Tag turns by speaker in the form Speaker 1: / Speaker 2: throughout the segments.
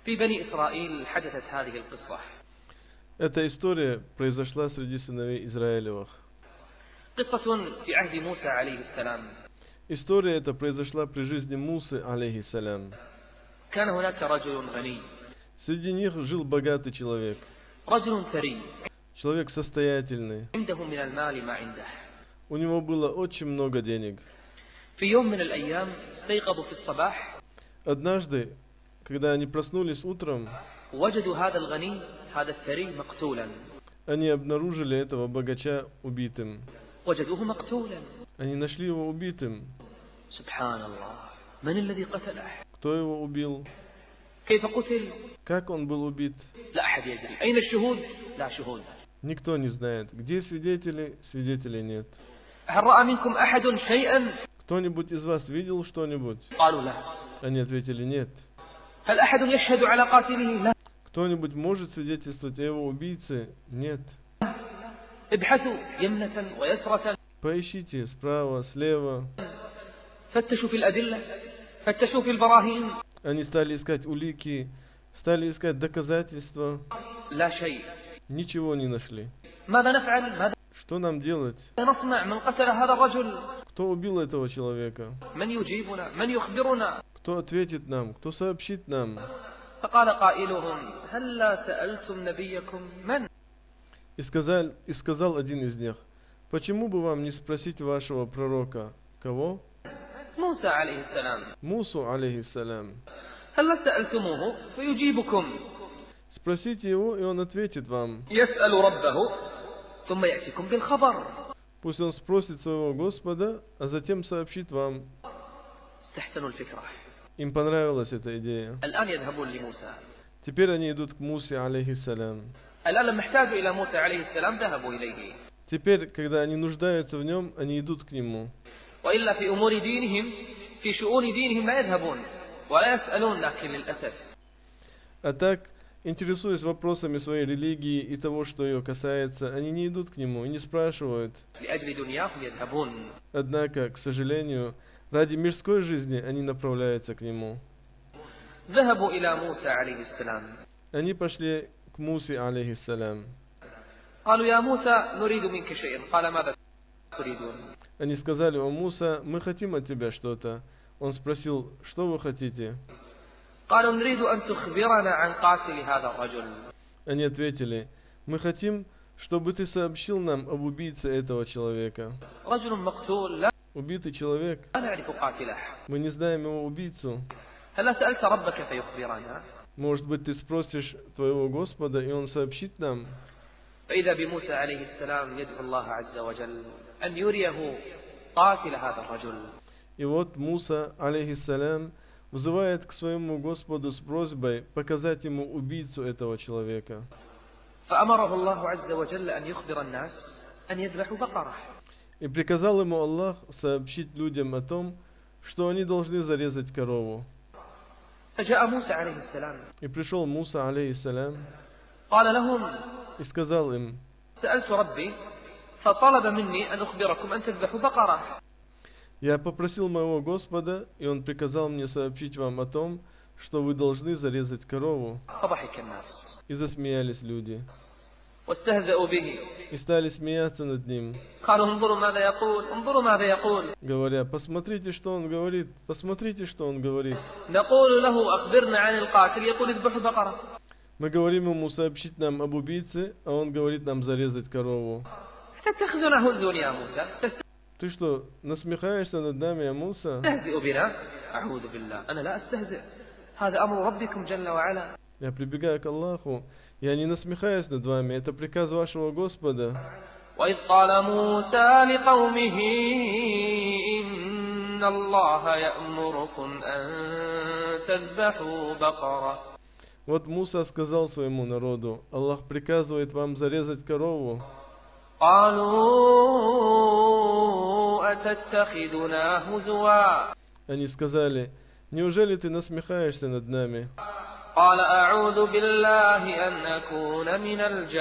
Speaker 1: في بني إسرائيل حدثت هذه القصة.
Speaker 2: Эта история произошла среди сыновей Израилевых.
Speaker 1: قصة في عهد موسى عليه السلام.
Speaker 2: История эта произошла при жизни Мусы, алейхиссалям.
Speaker 1: كان هناك رجل غني.
Speaker 2: Среди них жил богатый человек.
Speaker 1: رجل ثري.
Speaker 2: Человек состоятельный.
Speaker 1: عنده من المال ما عنده.
Speaker 2: У него было очень много денег.
Speaker 1: في يوم من الأيام استيقظوا في الصباح.
Speaker 2: Однажды, когда они проснулись утром,
Speaker 1: وجدوا هذا الغني هذا الثري مقتولا.
Speaker 2: они обнаружили этого богача убитым.
Speaker 1: وجدوه مقتولا.
Speaker 2: Они нашли его убитым.
Speaker 1: سبحان الله. من الذي قتله؟
Speaker 2: Кто его убил?
Speaker 1: كيف قتل؟
Speaker 2: Как он был убит?
Speaker 1: لا أحد يدري. أين الشهود؟ لا شهود.
Speaker 2: Никто не знает. Где свидетели? Свидетелей нет.
Speaker 1: هل رأى منكم أحد شيئا؟
Speaker 2: Кто-нибудь из вас видел что-нибудь?
Speaker 1: قالوا لا.
Speaker 2: Они ответили нет.
Speaker 1: هل أحد يشهد على قاتله؟ لا.
Speaker 2: Кто-нибудь может свидетельствовать о его убийце? Нет.
Speaker 1: ابحثوا يمنة ويسرة.
Speaker 2: Поищите справа, слева.
Speaker 1: فتشوا في الأدلة. فتشوا في البراهين.
Speaker 2: Они стали искать улики, стали искать доказательства.
Speaker 1: لا شيء.
Speaker 2: Ничего не нашли.
Speaker 1: ماذا نفعل؟ ماذا
Speaker 2: Что нам делать?
Speaker 1: نصنع؟ من قتل هذا الرجل؟
Speaker 2: Кто убил этого человека?
Speaker 1: من يجيبنا؟ من يخبرنا؟
Speaker 2: Кто ответит нам? Кто сообщит нам?
Speaker 1: فقال قائلهم هلا سألتم نبيكم من؟
Speaker 2: И сказал один из них: почему бы вам не спросить вашего пророка? Кого?
Speaker 1: موسى عليه السلام.
Speaker 2: Мусу, алейхиссалям.
Speaker 1: هلا سألتموه فيجيبكم.
Speaker 2: Спросите его, и он ответит вам.
Speaker 1: يسأل ربه ثم يأتيكم بالخبر.
Speaker 2: Пусть он спросит своего Господа, а затем сообщит вам.
Speaker 1: استحسنوا الفكرة.
Speaker 2: Им понравилась эта идея.
Speaker 1: الآن يذهبون لموسى.
Speaker 2: Теперь они идут к Мусе, алейхиссалям.
Speaker 1: الآن لما احتاجوا إلى موسى عليه السلام ذهبوا إليه.
Speaker 2: Теперь, когда они нуждаются в нем, они идут к нему.
Speaker 1: وإلا في أمور دينهم في شؤون دينهم لا يذهبون ولا يسألون لكن للأسف.
Speaker 2: А так, интересуясь вопросами своей религии и того, что ее касается, они не идут к нему и не спрашивают.
Speaker 1: لأجل دنياهم يذهبون.
Speaker 2: Однако, к сожалению, ради мирской жизни они направляются к нему.
Speaker 1: ذهبوا إلى موسى عليه السلام.
Speaker 2: Они пошли к Мусе, алейхиссалям.
Speaker 1: قالوا يا موسى نريد منك شيئا. قال ماذا تريدون؟
Speaker 2: Они сказали: о Муса, мы хотим от тебя что-то. Он спросил: что вы хотите?
Speaker 1: قالوا نريد أن تخبرنا عن قاتل هذا الرجل.
Speaker 2: Они ответили: мы хотим, чтобы ты сообщил нам об убийце этого человека.
Speaker 1: رجل مقتول لا
Speaker 2: Убитый человек,
Speaker 1: نعرف قاتله.
Speaker 2: мы не знаем его убийцу.
Speaker 1: هل سألت ربك فيخبرنا؟
Speaker 2: Может быть, ты спросишь твоего Господа, и он сообщит нам.
Speaker 1: فإذا بموسى عليه السلام يدعو الله عز وجل أن يريه قاتل هذا الرجل.
Speaker 2: И вот Муса, алейхиссалям, вызывает к своему Господу с просьбой показать ему убийцу этого человека.
Speaker 1: فأمره الله عز وجل أن يخبر الناس أن يذبحوا بقرة.
Speaker 2: И приказал ему Аллах сообщить людям о том, что они должны зарезать корову.
Speaker 1: فجاء موسى عليه السلام.
Speaker 2: И пришел Муса, алейхиссалям,
Speaker 1: قال لهم
Speaker 2: и сказал им:
Speaker 1: سألت ربي فطلب مني أن أخبركم أن تذبحوا بقرة.
Speaker 2: я попросил моего Господа, и он приказал мне сообщить вам о том, что вы должны зарезать корову.
Speaker 1: فضحك الناس.
Speaker 2: И засмеялись люди.
Speaker 1: واستهزأوا به.
Speaker 2: И стали смеяться над ним,
Speaker 1: قالوا انظروا ماذا يقول انظروا ماذا يقول.
Speaker 2: говоря: посмотрите, что он говорит, посмотрите, что он говорит.
Speaker 1: نقول له أخبرنا عن القاتل يقول اذبحوا بقرة.
Speaker 2: Мы говорим ему сообщить нам об убийце, а он говорит нам зарезать корову.
Speaker 1: تتخذنا هزوا يا موسى.
Speaker 2: Ты что, насмехаешься над нами, Муса?
Speaker 1: تستهزئ بنا. أعوذ بالله أنا لا أستهزئ. هذا أمر ربكم جل وعلا.
Speaker 2: Я прибегаю к Аллаху, я не насмехаюсь над вами, это приказ вашего Господа.
Speaker 1: وإذ قال موسى لقومه إن الله يأمركم أن تذبحوا بقرة.
Speaker 2: Вот Муса сказал своему народу: Аллах приказывает вам зарезать корову.
Speaker 1: قالوا أتتخذنا هزوا.
Speaker 2: Они сказали: неужели ты насмехаешься над нами?
Speaker 1: قال أعوذ بالله أن أكون من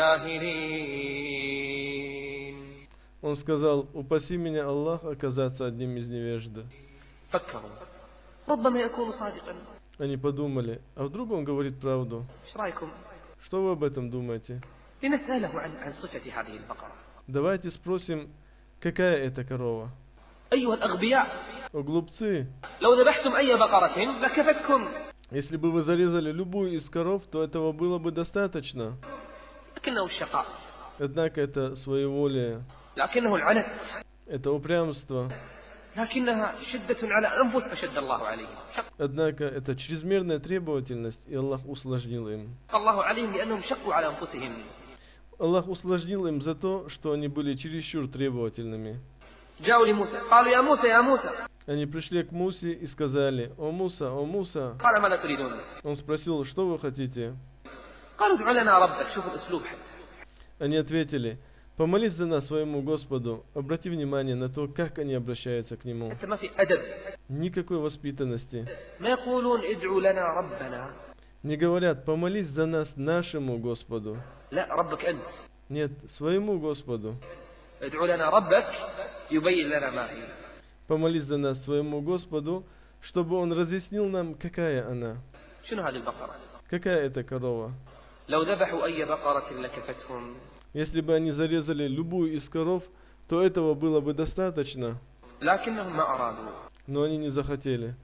Speaker 1: الجاهلين.
Speaker 2: Он сказал: упаси меня Аллах оказаться одним из невежд.
Speaker 1: فكروا ربما يكون صادقا.
Speaker 2: Они подумали, а вдруг он говорит правду?
Speaker 1: ايش رايكم؟
Speaker 2: Что вы об этом думаете?
Speaker 1: لنسأله عن صفة هذه البقرة.
Speaker 2: Давайте спросим, какая это корова?
Speaker 1: أيها الأغبياء،
Speaker 2: О, глупцы!
Speaker 1: لو ذبحتم أي بقرة لكفتكم،
Speaker 2: Если бы вы зарезали любую из коров, то этого было бы достаточно.
Speaker 1: لكنه الشقاء،
Speaker 2: Однако это своеволие,
Speaker 1: لكنه العنت،
Speaker 2: это упрямство,
Speaker 1: لكنها شدة على أنفس فشد الله عليهم.
Speaker 2: однако это чрезмерная требовательность, и Аллах усложнил им.
Speaker 1: شق الله عليهم لأنهم شقوا على أنفسهم.
Speaker 2: Аллах усложнил им за то, что они были чересчур требовательными.
Speaker 1: جاءوا لموسى قالوا يا موسى يا موسى.
Speaker 2: Они пришли к Мусе и сказали: «О Муса, о Муса!»
Speaker 1: قال ماذا تريدون؟
Speaker 2: Он спросил: «Что вы хотите?»
Speaker 1: قالوا ادع لنا ربك. شوفوا الأسلوب حتى.
Speaker 2: Они ответили: «Помолись за нас своему Господу». Обрати внимание на то, как они обращаются к Нему.
Speaker 1: حتى ما في أدب.
Speaker 2: Никакой воспитанности.
Speaker 1: ما يقولون ادعوا لنا ربنا.
Speaker 2: Не говорят: «Помолись за нас нашему Господу».
Speaker 1: لا، ربك أنت.
Speaker 2: Нет, своему Господу.
Speaker 1: ادعوا لنا ربك يبين لنا ما هي.
Speaker 2: Помолись за нас своему Господу, чтобы Он разъяснил нам, какая она.
Speaker 1: شنو هذه البقرة؟
Speaker 2: Какая это корова?
Speaker 1: لو ذبحوا أي بقرة لكفتهم.
Speaker 2: Если бы они зарезали любую из коров, то этого было бы достаточно.
Speaker 1: لكنهم ما أرادوا.
Speaker 2: Но они не захотели.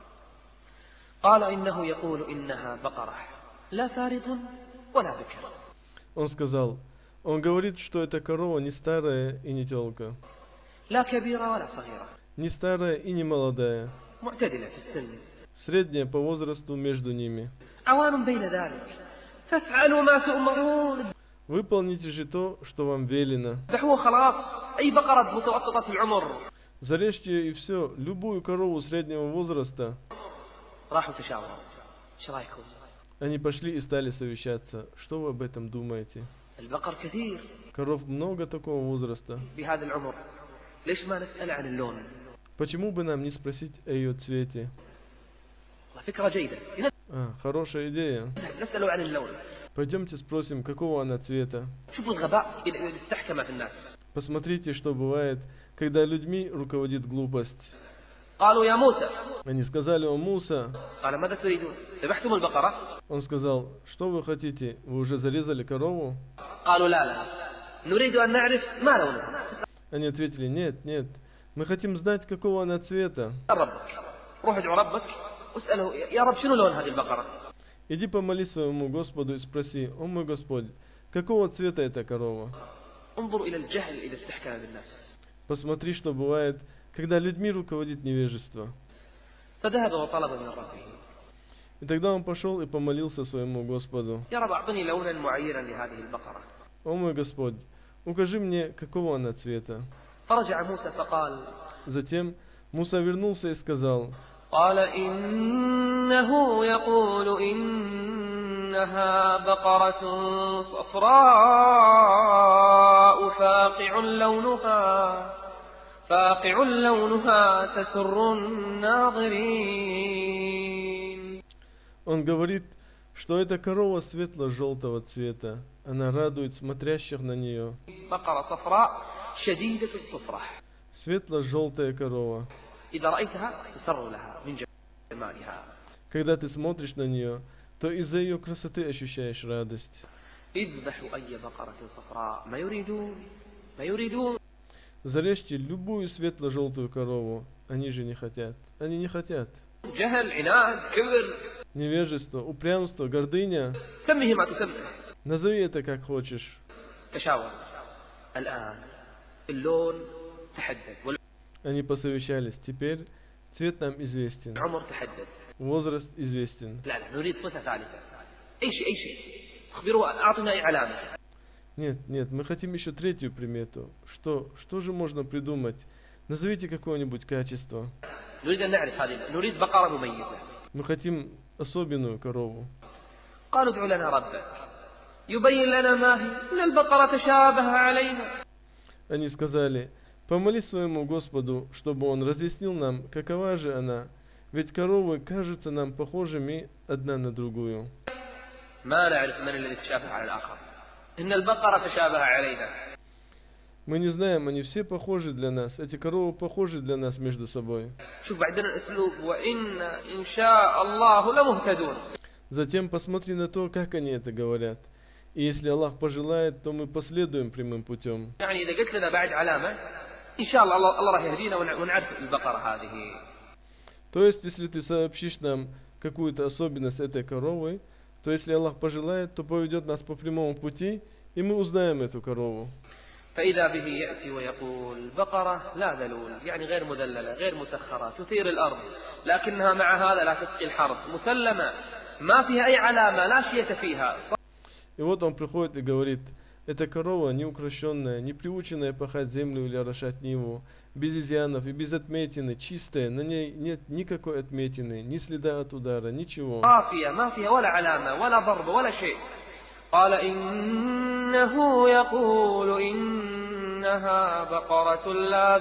Speaker 1: قال إنه يقول إنها بقرة لا فارض ولا بكر.
Speaker 2: Он сказал, он говорит, что эта корова не старая и не телка,
Speaker 1: لا كبيرة ولا صغيرة.
Speaker 2: не старая и не молодая,
Speaker 1: معتدلة في السن.
Speaker 2: средняя по возрасту между ними.
Speaker 1: عوان بين ذلك. فافعلوا ما تؤمرون.
Speaker 2: Выполните же то, что вам велено.
Speaker 1: ذبحوها خلاص. أي بقرة متوسطة العمر.
Speaker 2: Зарежьте ее и все, любую корову среднего возраста.
Speaker 1: راحوا تشاوروا. ايش رايكم؟
Speaker 2: Они пошли и стали совещаться. Что вы об этом думаете?
Speaker 1: البقر كثير
Speaker 2: Коров много такого возраста.
Speaker 1: بهذا العمر. ليش ما نسأل عن اللون؟
Speaker 2: Почему бы нам не спросить о ее цвете?
Speaker 1: فكرة جيدة.
Speaker 2: Хорошая идея.
Speaker 1: نسأل عن اللون.
Speaker 2: Пойдемте спросим, какого она цвета.
Speaker 1: شوفوا الغباء إذا استحكم في الناس.
Speaker 2: Посмотрите, что бывает, когда людьми руководит глупость.
Speaker 1: قالوا يا موسى.
Speaker 2: Они сказали: «О Муса».
Speaker 1: قال ماذا تريدون؟ ذبحتم البقرة؟
Speaker 2: Он сказал: «Что вы хотите? Вы уже зарезали корову?»
Speaker 1: قالوا لا لا. نريد أن نعرف ما لونها.
Speaker 2: Они ответили: «Нет, нет. Мы хотим знать, какого она цвета».
Speaker 1: ربك. روح ادعو ربك واسأله يا رب شنو لون هذه البقرة؟
Speaker 2: Иди помолись своему Господу и спроси: «О мой Господь, какого цвета эта корова?»
Speaker 1: انظروا إلى الجهل إذا استحكم بالناس.
Speaker 2: Посмотри, что бывает, когда людьми руководит невежество.
Speaker 1: فذهب وطلب من ربه.
Speaker 2: И тогда он пошел и помолился своему Господу:
Speaker 1: يا رب أعطني لونا معينا لهذه البقرة.
Speaker 2: «О мой Господь, укажи мне, какого она цвета».
Speaker 1: فرجع موسى فقال.
Speaker 2: Затем Муса вернулся и сказал:
Speaker 1: قال إنه يقول إنها بقرة صفراء فاقع لونها تسر الناظرين.
Speaker 2: Он говорит, что эта корова светло-желтого цвета, она радует смотрящих на нее.
Speaker 1: بقرة صفراء شديدة الصفرة.
Speaker 2: Светло-желтая корова.
Speaker 1: إذا رأيتها تسر لها من جمالها.
Speaker 2: Когда ты смотришь на нее, то из-за ее красоты ощущаешь радость.
Speaker 1: اذبحوا أي بقرة صفراء ما يريدون.
Speaker 2: Зарежьте любую светло-желтую корову. Они же не хотят. Они не хотят.
Speaker 1: جهل عناد كبر.
Speaker 2: Невежество, упрямство, гордыня.
Speaker 1: سميه ما تسميه.
Speaker 2: Назови это как хочешь.
Speaker 1: تشاور. الآن اللون تحدد.
Speaker 2: Они посовещались. Теперь цвет нам известен.
Speaker 1: العمر تحدد.
Speaker 2: Возраст известен.
Speaker 1: لا نريد صفة ثالثة. أي شيء. أخبروه أعطنا أي علامة.
Speaker 2: Нет, мы хотим еще третью примету. Что же можно придумать? Назовите какое-нибудь качество.
Speaker 1: نريد أن نعرف هذه. نريد بقرة مميزة.
Speaker 2: Мы хотим особенную корову.
Speaker 1: قالوا ادع لنا ربك يبين لنا ما هي إن البقرة تشابه علينا.
Speaker 2: Они сказали: «Помолись своему Господу, чтобы Он разъяснил нам, какова же она, ведь коровы кажутся нам похожими одна на другую».
Speaker 1: ما نعرف من الذي تشابه على الآخر. إن البقرة تشابه علينا.
Speaker 2: Мы не знаем, они все похожи для нас. Эти коровы похожи для нас между собой.
Speaker 1: شوف بعدين الأسلوب وإن إن شاء الله لمهتدون.
Speaker 2: Затем посмотри на то, как они это говорят. И если Аллах пожелает, то мы последуем прямым путем.
Speaker 1: يعني إذا قلت لنا بعد علامة إن شاء الله الله راح يهدينا ونعرف البقرة هذه.
Speaker 2: То есть, если ты сообщишь нам какую-то особенность этой коровы, то если Аллах пожелает, то поведет нас по прямому пути, и мы узнаем эту корову.
Speaker 1: فإذا به يأتي ويقول بقرة لا ذلول يعني غير مذللة غير مسخرة تثير الأرض لكنها مع هذا لا تسقي الحرث مسلمة ما فيها أي علامة لا شية فيها.
Speaker 2: И вот он приходит и говорит: эта корова не укращенная, не приученная пахать землю или орошать ниву, без изъянов и без отметины, чистая, на ней нет никакой отметины, ни следа от удара, ничего.
Speaker 1: ما فيها ولا علامة ولا ضرب ولا شيء. قال إنه يقول إنها بقرة لا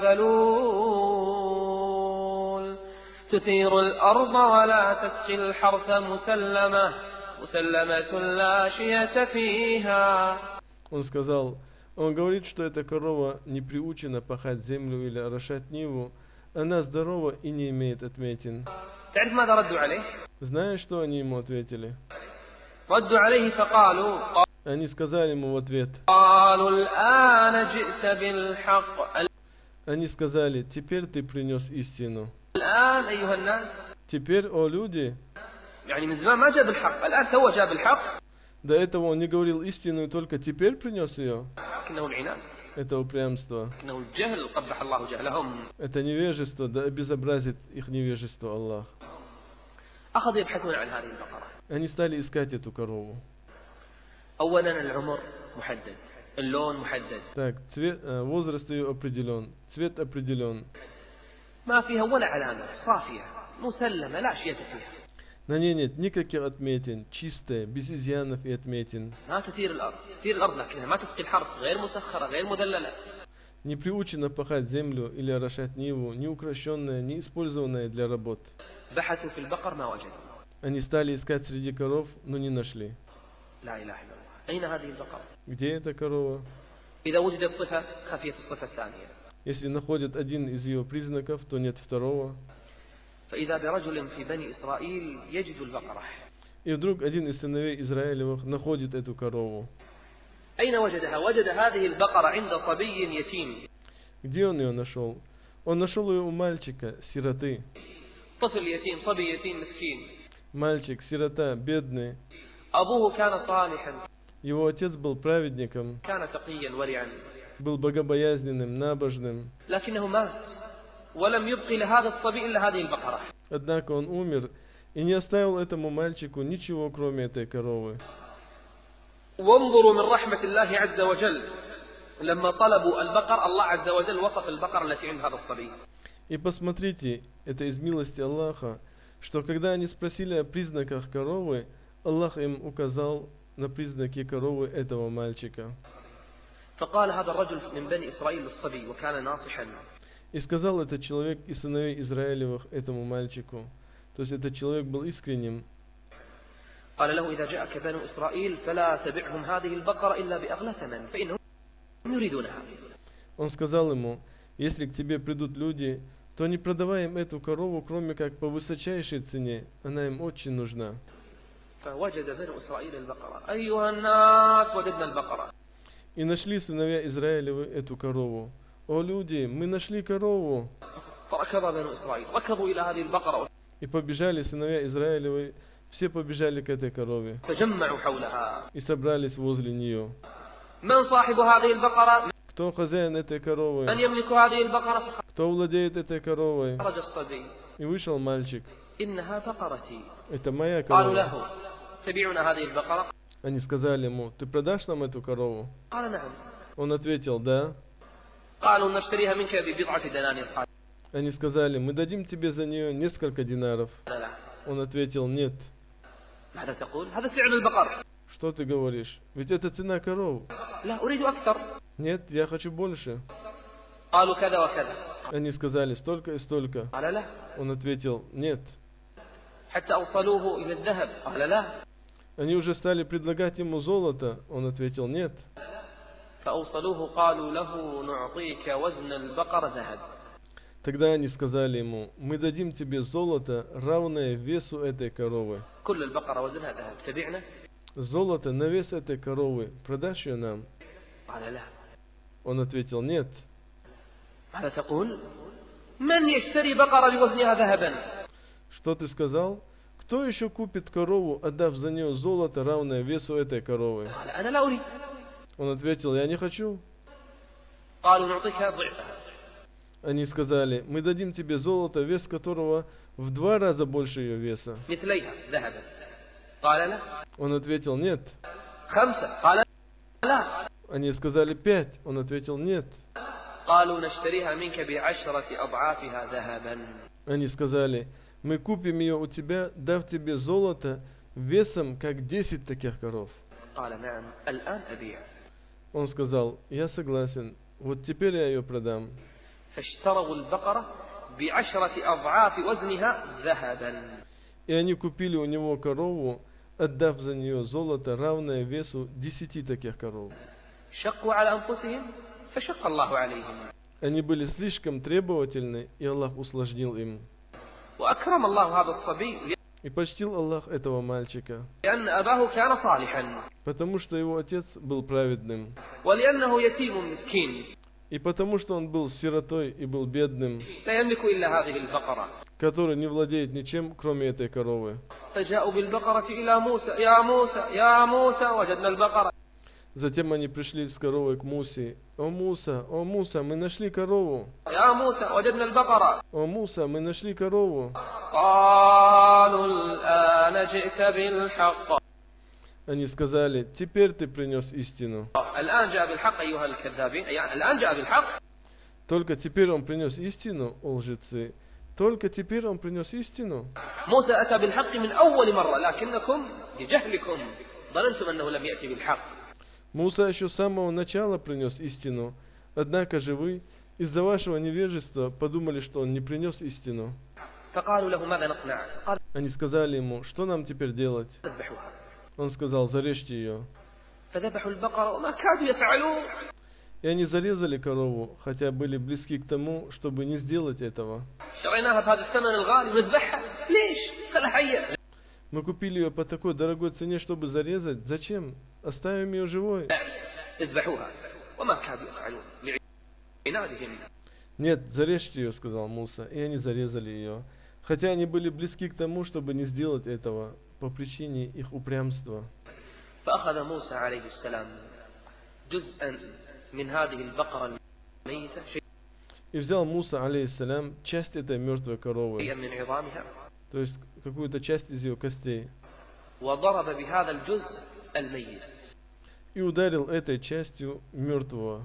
Speaker 1: ذلول تثير الأرض ولا تسقي الحرث مسلمة لا شية فيها.
Speaker 2: Он сказал, он говорит, что эта корова не приучена пахать землю или орошать ниву, она здорова и не имеет отметин.
Speaker 1: تعرف ماذا ردوا عليه؟
Speaker 2: Знаешь, что они ему ответили?
Speaker 1: ردوا عليه فقالوا
Speaker 2: Они сказали ему в ответ.
Speaker 1: قالوا الآن جئت بالحق.
Speaker 2: Они сказали: теперь ты принес истину.
Speaker 1: الآن أيها الناس.
Speaker 2: Теперь, о люди.
Speaker 1: يعني من زمان ما جاب الحق الآن تو جاب الحق.
Speaker 2: До этого он не говорил истину и только теперь принес ее.
Speaker 1: إنه العناد.
Speaker 2: Это упрямство.
Speaker 1: إنه الجهل قبح الله جهلهم.
Speaker 2: Это невежество, да обезобразит их невежество Аллах.
Speaker 1: أخذوا يبحثون عن هذه البقرة.
Speaker 2: Они стали искать эту корову.
Speaker 1: أولا العمر محدد اللون محدد.
Speaker 2: Так, возраст ее определен, цвет определен.
Speaker 1: ما فيها ولا علامة صافية مسلمة لا شيء فيها.
Speaker 2: На ней нет никаких отметин, чистая, без изъянов и отметин.
Speaker 1: ما تثير الأرض لكنها ما تسقي الحرث غير مسخرة غير مذللة.
Speaker 2: Не приучена пахать землю или орошать ниву, не укращенная, не использованная для работ.
Speaker 1: بحثوا في البقر ما وجدوا.
Speaker 2: Они стали искать среди коров, но не нашли.
Speaker 1: لا إله إلا الله. أين هذه البقرة؟
Speaker 2: Где эта корова?
Speaker 1: إذا وجدت صفة خفيت الصفة الثانية.
Speaker 2: Если находят один из ее признаков, то нет второго.
Speaker 1: فإذا برجل في بني إسرائيل يجد البقرة.
Speaker 2: И вдруг один из сыновей Израилевых находит эту корову.
Speaker 1: أين وجدها؟ وجد هذه البقرة عند صبي يتيم.
Speaker 2: Где он ее нашел? Он нашел ее у мальчика, сироты.
Speaker 1: طفل يتيم صبي يتيم مسكين.
Speaker 2: Мальчик, сирота, бедный.
Speaker 1: أبوه كان صالحا.
Speaker 2: Его отец был праведником,
Speaker 1: كان تقيا ورعا.
Speaker 2: был богобоязненным, набожным.
Speaker 1: لكنه مات ولم يبقي لهذا الصبي إلا هذه البقرة.
Speaker 2: Однако он умер и не оставил этому мальчику ничего, кроме этой коровы.
Speaker 1: وانظروا من رحمة الله عز وجل لما طلبوا البقر الله عز وجل وصف البقرة التي عند هذا الصبي.
Speaker 2: И посмотрите, это из милости Аллаха, что когда они спросили о признаках коровы, Аллах им указал на признаки коровы этого мальчика.
Speaker 1: فقال هذا الرجل من بني إسرائيل للصبي وكان ناصحا.
Speaker 2: И сказал этот человек из сыновей Израилевых этому мальчику. То есть этот человек был искренним.
Speaker 1: قال له إذا جاءك بنو إسرائيل فلا تبعهم هذه البقرة إلا بأغلى ثمن فإنهم يريدونها.
Speaker 2: Он сказал ему: если к тебе придут люди, то не продавай им эту корову, кроме как по высочайшей цене. Она им очень нужна.
Speaker 1: فوجد بنو إسرائيل البقرة. أيها الناس وجدنا البقرة.
Speaker 2: И нашли сыновья Израилевы эту корову. О люди, мы нашли корову.
Speaker 1: فركض بنو إسرائيل ركضوا إلى هذه البقرة.
Speaker 2: И побежали сыновья Израилевы, все побежали к этой корове.
Speaker 1: فجمعوا حولها.
Speaker 2: И собрались возле нее.
Speaker 1: من صاحب هذه البقرة؟
Speaker 2: Кто хозяин этой коровы?
Speaker 1: من يملك هذه البقرة؟
Speaker 2: Кто владеет этой коровой?
Speaker 1: خرج الصبي.
Speaker 2: И вышел мальчик.
Speaker 1: إنها بقرتي.
Speaker 2: Это моя
Speaker 1: قالوا
Speaker 2: корова.
Speaker 1: له تبيعنا هذه البقرة؟
Speaker 2: Они сказали ему: ты продашь нам эту корову?
Speaker 1: قال نعم.
Speaker 2: Он ответил: да.
Speaker 1: قالوا نشتريها منك ببضعة دنانير. قال
Speaker 2: Они сказали: мы дадим тебе за нее несколько динаров.
Speaker 1: لا.
Speaker 2: Он ответил: нет.
Speaker 1: ماذا تقول؟ هذا سعر البقر.
Speaker 2: Что ты говоришь? Ведь это цена коров.
Speaker 1: لا أريد أكثر.
Speaker 2: Нет, я хочу больше.
Speaker 1: قالوا كذا وكذا.
Speaker 2: Они сказали: столько и столько.
Speaker 1: قال لا.
Speaker 2: Он ответил: нет.
Speaker 1: حتى أوصلوه إلى الذهب. قال لا.
Speaker 2: Они уже стали предлагать ему золото. Он ответил: нет.
Speaker 1: فأوصلوه قالوا له نعطيك وزن البقر ذهب.
Speaker 2: Тогда они сказали ему: мы дадим тебе золото, равное весу этой коровы.
Speaker 1: كل البقرة وزنها ذهب تبيعنا؟
Speaker 2: Золото на вес этой коровы, продашь ее нам?
Speaker 1: قال لا.
Speaker 2: Он ответил: нет.
Speaker 1: ماذا تقول؟ من يشتري بقرة بوزنها ذهبا؟
Speaker 2: Что ты сказал? Кто еще купит корову, отдав за нее золото, равное весу этой коровы?
Speaker 1: قال أنا لا أريد.
Speaker 2: Он ответил: я не хочу.
Speaker 1: قالوا نعطيك ضعفها.
Speaker 2: Они сказали: мы дадим тебе золото, вес которого в 2 раза больше ее веса.
Speaker 1: مثليها ذهبا. قال لا.
Speaker 2: Он ответил: нет.
Speaker 1: 5. قال لا.
Speaker 2: Они сказали: 5. Он ответил: нет.
Speaker 1: قالوا نشتريها منك ب10 أضعافها ذهبا.
Speaker 2: Они сказали: мы купим ее у тебя, дав тебе золото весом, как 10 таких коров.
Speaker 1: قال نعم الآن أبيع.
Speaker 2: Он сказал: я согласен, вот теперь я ее продам.
Speaker 1: فاشتروا البقرة ب10 أضعاف وزنها ذهبا.
Speaker 2: И они купили у него корову, отдав за нее золото, равное весу 10 таких коров.
Speaker 1: شقوا على أنفسهم فشق الله عليهم.
Speaker 2: Они были слишком требовательны, и Аллах усложнил им.
Speaker 1: وأكرم الله هذا الصبي
Speaker 2: И почтил Аллах этого мальчика,
Speaker 1: لأن أباه كان صالحا
Speaker 2: потому что его отец был праведным,
Speaker 1: ولأنه يتيم مسكين
Speaker 2: и потому что он был сиротой и был бедным,
Speaker 1: لا يملك إلا هذه البقرة.
Speaker 2: который не владеет ничем, кроме этой коровы.
Speaker 1: فجاءوا بالبقرة إلى موسى يا موسى يا موسى وجدنا البقرة.
Speaker 2: Затем они пришли с коровой к Мусе. О Муса, мы нашли корову.
Speaker 1: يا موسى وجدنا البقرة.
Speaker 2: О Муса, мы нашли корову.
Speaker 1: قالوا الآن جئت بالحق.
Speaker 2: Они сказали: теперь ты принес истину.
Speaker 1: الآن جاء بالحق أيها الكذابين. الآن جاء بالحق.
Speaker 2: Только теперь он принес истину, о лжецы. Только теперь он принес истину.
Speaker 1: موسى أتى بالحق من أول مرة لكنكم بجهلكم ظننتم أنه لم يأتي بالحق.
Speaker 2: Муса еще с самого начала принес истину. Однако же вы, из-за вашего невежества, подумали, что он не принес истину.
Speaker 1: فقالوا له ماذا نصنع؟ قال
Speaker 2: Они сказали ему: что нам теперь делать?
Speaker 1: ذبحوها.
Speaker 2: Он сказал: зарежьте ее.
Speaker 1: فذبحوا البقرة وما كادوا يفعلون.
Speaker 2: И они зарезали корову, хотя были близки к тому, чтобы не сделать этого.
Speaker 1: شريناها بهذا الثمن الغالي ونذبحها ليش؟ خلها حية.
Speaker 2: Мы купили ее по такой дорогой цене, чтобы зарезать. Зачем? Оставим ее живой.
Speaker 1: اذبحوها وما كادوا يفعلون لعنادهم.
Speaker 2: Нет, зарежьте ее, сказал Муса, и они зарезали ее. Хотя они были близки к тому, чтобы не сделать этого, по причине их упрямства.
Speaker 1: فأخذ موسى عليه السلام جزءا من هذه البقرة الميتة
Speaker 2: И взял Муса, алейхиссалям, часть этой мертвой
Speaker 1: شيئا
Speaker 2: коровы,
Speaker 1: من عظامها
Speaker 2: то есть какую-то часть из ее костей,
Speaker 1: وضرب بهذا الجزء الميت.
Speaker 2: и ударил этой частью мертвого.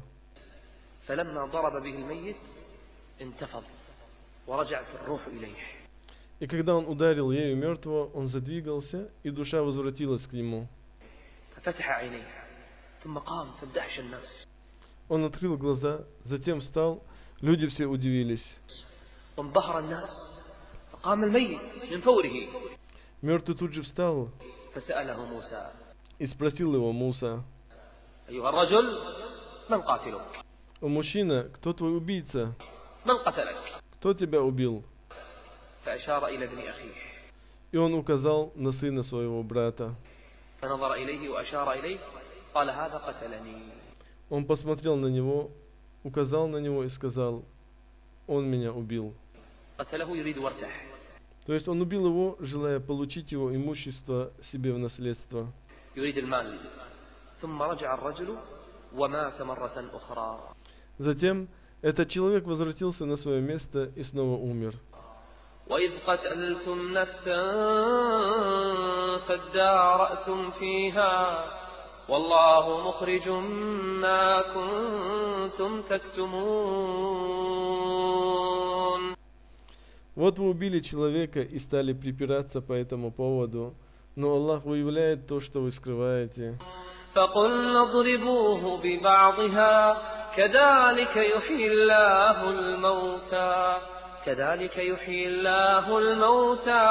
Speaker 1: فلما ضرب به الميت انتفض ورجعت الروح إليه.
Speaker 2: И когда он ударил ею мертвого, он задвигался, и душа возвратилась к нему.
Speaker 1: ففتح عينيه ثم قام فادهش الناس.
Speaker 2: Он открыл глаза, затем встал, люди все удивились.
Speaker 1: وانبهر الناس فقام الميت من فوره.
Speaker 2: Мертвый тут же встал
Speaker 1: فسأله موسى
Speaker 2: и спросил его Муса:
Speaker 1: أيها الرجل من قاتلك؟
Speaker 2: «О мужчина, кто твой убийца?
Speaker 1: من قتلك؟
Speaker 2: Кто тебя убил?»
Speaker 1: فأشار إلى ابن أخيه
Speaker 2: И он указал на сына своего брата.
Speaker 1: فنظر إليه وأشار إليه قال هذا قتلني.
Speaker 2: Он посмотрел на него, указал на него и сказал: «Он меня убил».
Speaker 1: قتله يريد ورثه.
Speaker 2: То есть он убил его, желая получить его имущество себе в наследство.
Speaker 1: يريد المال. ثم رجع الرجل ومات مرة أخرى.
Speaker 2: Затем этот человек возвратился на свое место и снова умер.
Speaker 1: وإذ قتلتم نفسا فادارأتم فيها والله مخرج ما كنتم تكتمون.
Speaker 2: Вот вы убили человека и стали припираться по этому поводу, но Аллах выявляет то, что вы скрываете.
Speaker 1: فقلنا اضربوه ببعضها كذلك يحيي الله الموتى كذلك يحيي الله الموتى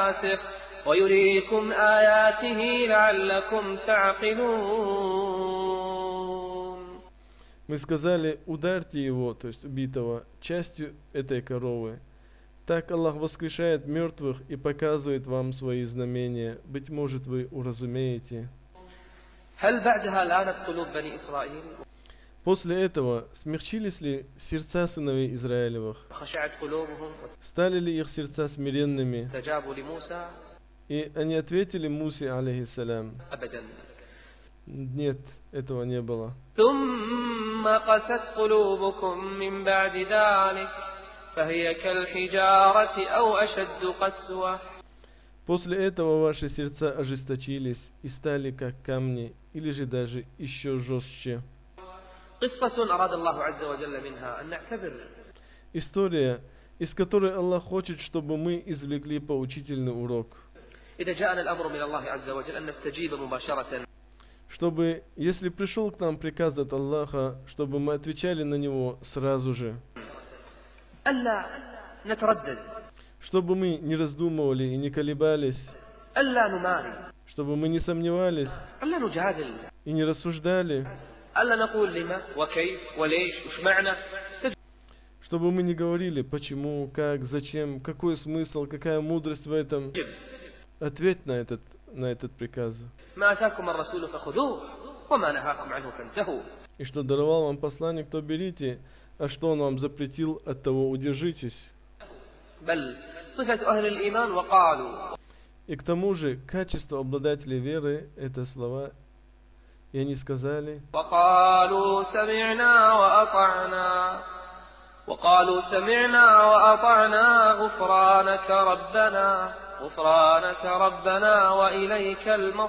Speaker 1: ويريكم آياته لعلكم تعقلون.
Speaker 2: Мы сказали, ударьте его, то есть убитого, частью этой коровы. Так Аллах воскрешает мертвых и показывает вам свои знамения. Быть может, вы уразумеете.
Speaker 1: هل بعدها لانت قلوب بني إسرائيل
Speaker 2: После этого смягчились ли сердца сыновей Израилевых?
Speaker 1: خشعت قلوبهم
Speaker 2: Стали ли их сердца смиренными?
Speaker 1: واستجابوا لموسى
Speaker 2: И они ответили Мусе, алейхиссалям.
Speaker 1: أبدا
Speaker 2: Нет, этого не было.
Speaker 1: ثم قست قلوبكم من بعد ذلك فهي كالحجارة أو أشد قسوة.
Speaker 2: После этого ваши сердца ожесточились и стали как камни, или же даже еще жестче.
Speaker 1: قصة أراد الله عز وجل منها أن نعتبر.
Speaker 2: История, из которой Аллах хочет, чтобы мы извлекли поучительный урок.
Speaker 1: إذا جاءنا الأمر من الله عز وجل أن نستجيب مباشرة.
Speaker 2: Чтобы, если пришел к нам приказ от Аллаха, чтобы мы отвечали на него сразу же.
Speaker 1: ألا نتردد.
Speaker 2: Чтобы мы не раздумывали и не колебались.
Speaker 1: ألا نماري.
Speaker 2: Чтобы мы не сомневались
Speaker 1: ألا نجادل.
Speaker 2: и не рассуждали.
Speaker 1: ألا نقول لما وكيف وليش وش معنى.
Speaker 2: Чтобы мы не говорили, почему, как, зачем, какой смысл, какая мудрость в этом. Ответь на этот приказ.
Speaker 1: ما أتاكم الرسول فخذوه وما نهاكم عنه فانتهوا.
Speaker 2: И что даровал вам посланник, то берите, а что он вам запретил, от того удержитесь.
Speaker 1: بل صفة أهل الإيمان وقالوا.
Speaker 2: И к тому же, качество обладателей веры – это слова, и они сказали,
Speaker 1: وقالوا سمعنا وأطعنا وقالوا سمعنا وأطعنا غفرانك ربنا وإليك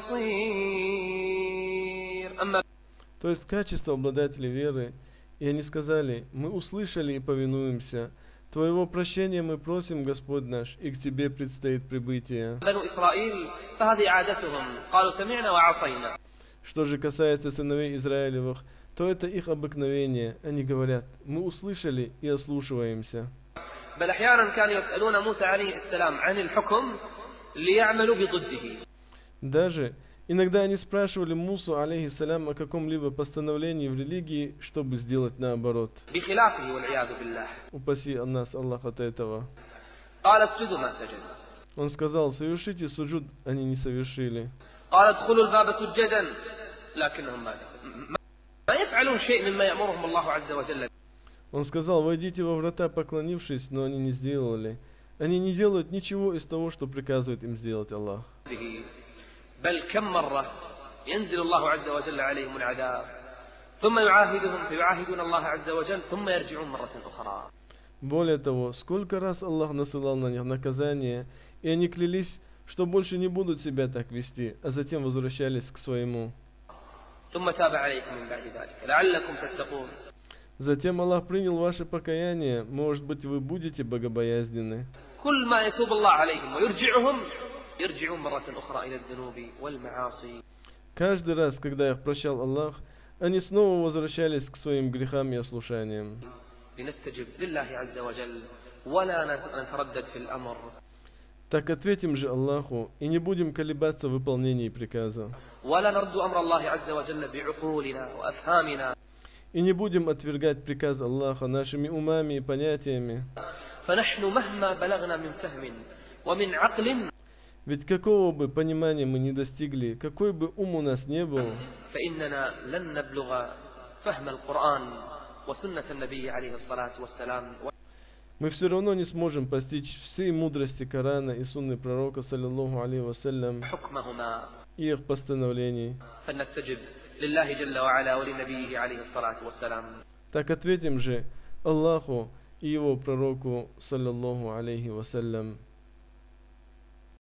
Speaker 1: المصير. أما
Speaker 2: то есть качество обладателей веры, и они сказали, мы услышали и повинуемся, Твоего прощения мы просим, Господь наш, и к Тебе предстоит прибытие.
Speaker 1: بنو إسرائيل فهذه عادتهم قالوا سمعنا وعصينا.
Speaker 2: Что же касается сыновей Израилевых, то это их обыкновение. Они говорят, мы услышали и ослушиваемся.
Speaker 1: بل أحيانا كانوا يسألون موسى عليه السلام عن الحكم ليعملوا بضده.
Speaker 2: Даже иногда они спрашивали Мусу, алейхиссалям, о каком-либо постановлении в религии, чтобы сделать наоборот.
Speaker 1: بخلافه والعياذ بالله.
Speaker 2: Упаси нас, Аллах, от этого.
Speaker 1: قال اسجدوا ما سجد.
Speaker 2: Он сказал, совершите суджуд, они не совершили.
Speaker 1: قال ادخلوا الباب سجدا لكنهم ما يفعلون شيء مما يأمرهم الله عز وجل.
Speaker 2: Он сказал, войдите во врата, поклонившись, но они не сделали. Они не делают ничего из того, что приказывает им сделать Аллах.
Speaker 1: بل كم مرة ينزل الله عز وجل عليهم العذاب ثم يعاهدهم فيعاهدون الله عز وجل ثم يرجعون مرة أخرى.
Speaker 2: Более того, сколько раз Аллах насылал на них наказание, и они клялись, что больше не будут себя так вести, а затем возвращались к своему.
Speaker 1: ثم تاب عليكم من بعد ذلك لعلكم تتقون.
Speaker 2: Затем Аллах принял ваше покаяние, может быть, вы будете богобоязненны.
Speaker 1: كل ما يتوب الله عليهم ويرجعهم يرجعون مرة أخرى إلى الذنوب والمعاصي.
Speaker 2: Каждый раз, когда их прощал Аллах, они снова возвращались к своим грехам и ослушаниям.
Speaker 1: لنستجب لله عز وجل ولا نتردد في الأمر.
Speaker 2: Так ответим же Аллаху и не будем колебаться в выполнении приказа.
Speaker 1: ولا نرد أمر الله عز وجل بعقولنا وأفهامنا.
Speaker 2: И не будем отвергать приказ Аллаха нашими умами и понятиями.
Speaker 1: فنحن مهما بلغنا من فهم ومن عقل.
Speaker 2: Ведь какого бы понимания мы не достигли, какой бы ум у нас не был,
Speaker 1: فإننا لن نبلغ فهم القرآن وسنة النبي عليه الصلاة والسلام.
Speaker 2: мы все равно не сможем постичь всей мудрости Корана и сунны пророка, саллиллаху алейхи вассалям,
Speaker 1: حكمهما.
Speaker 2: и их постановлений.
Speaker 1: فلنستجب لله جل وعلا ولنبيه عليه الصلاة والسلام.
Speaker 2: Так ответим же Аллаху и его пророку, саллиллаху алейхи вассалям.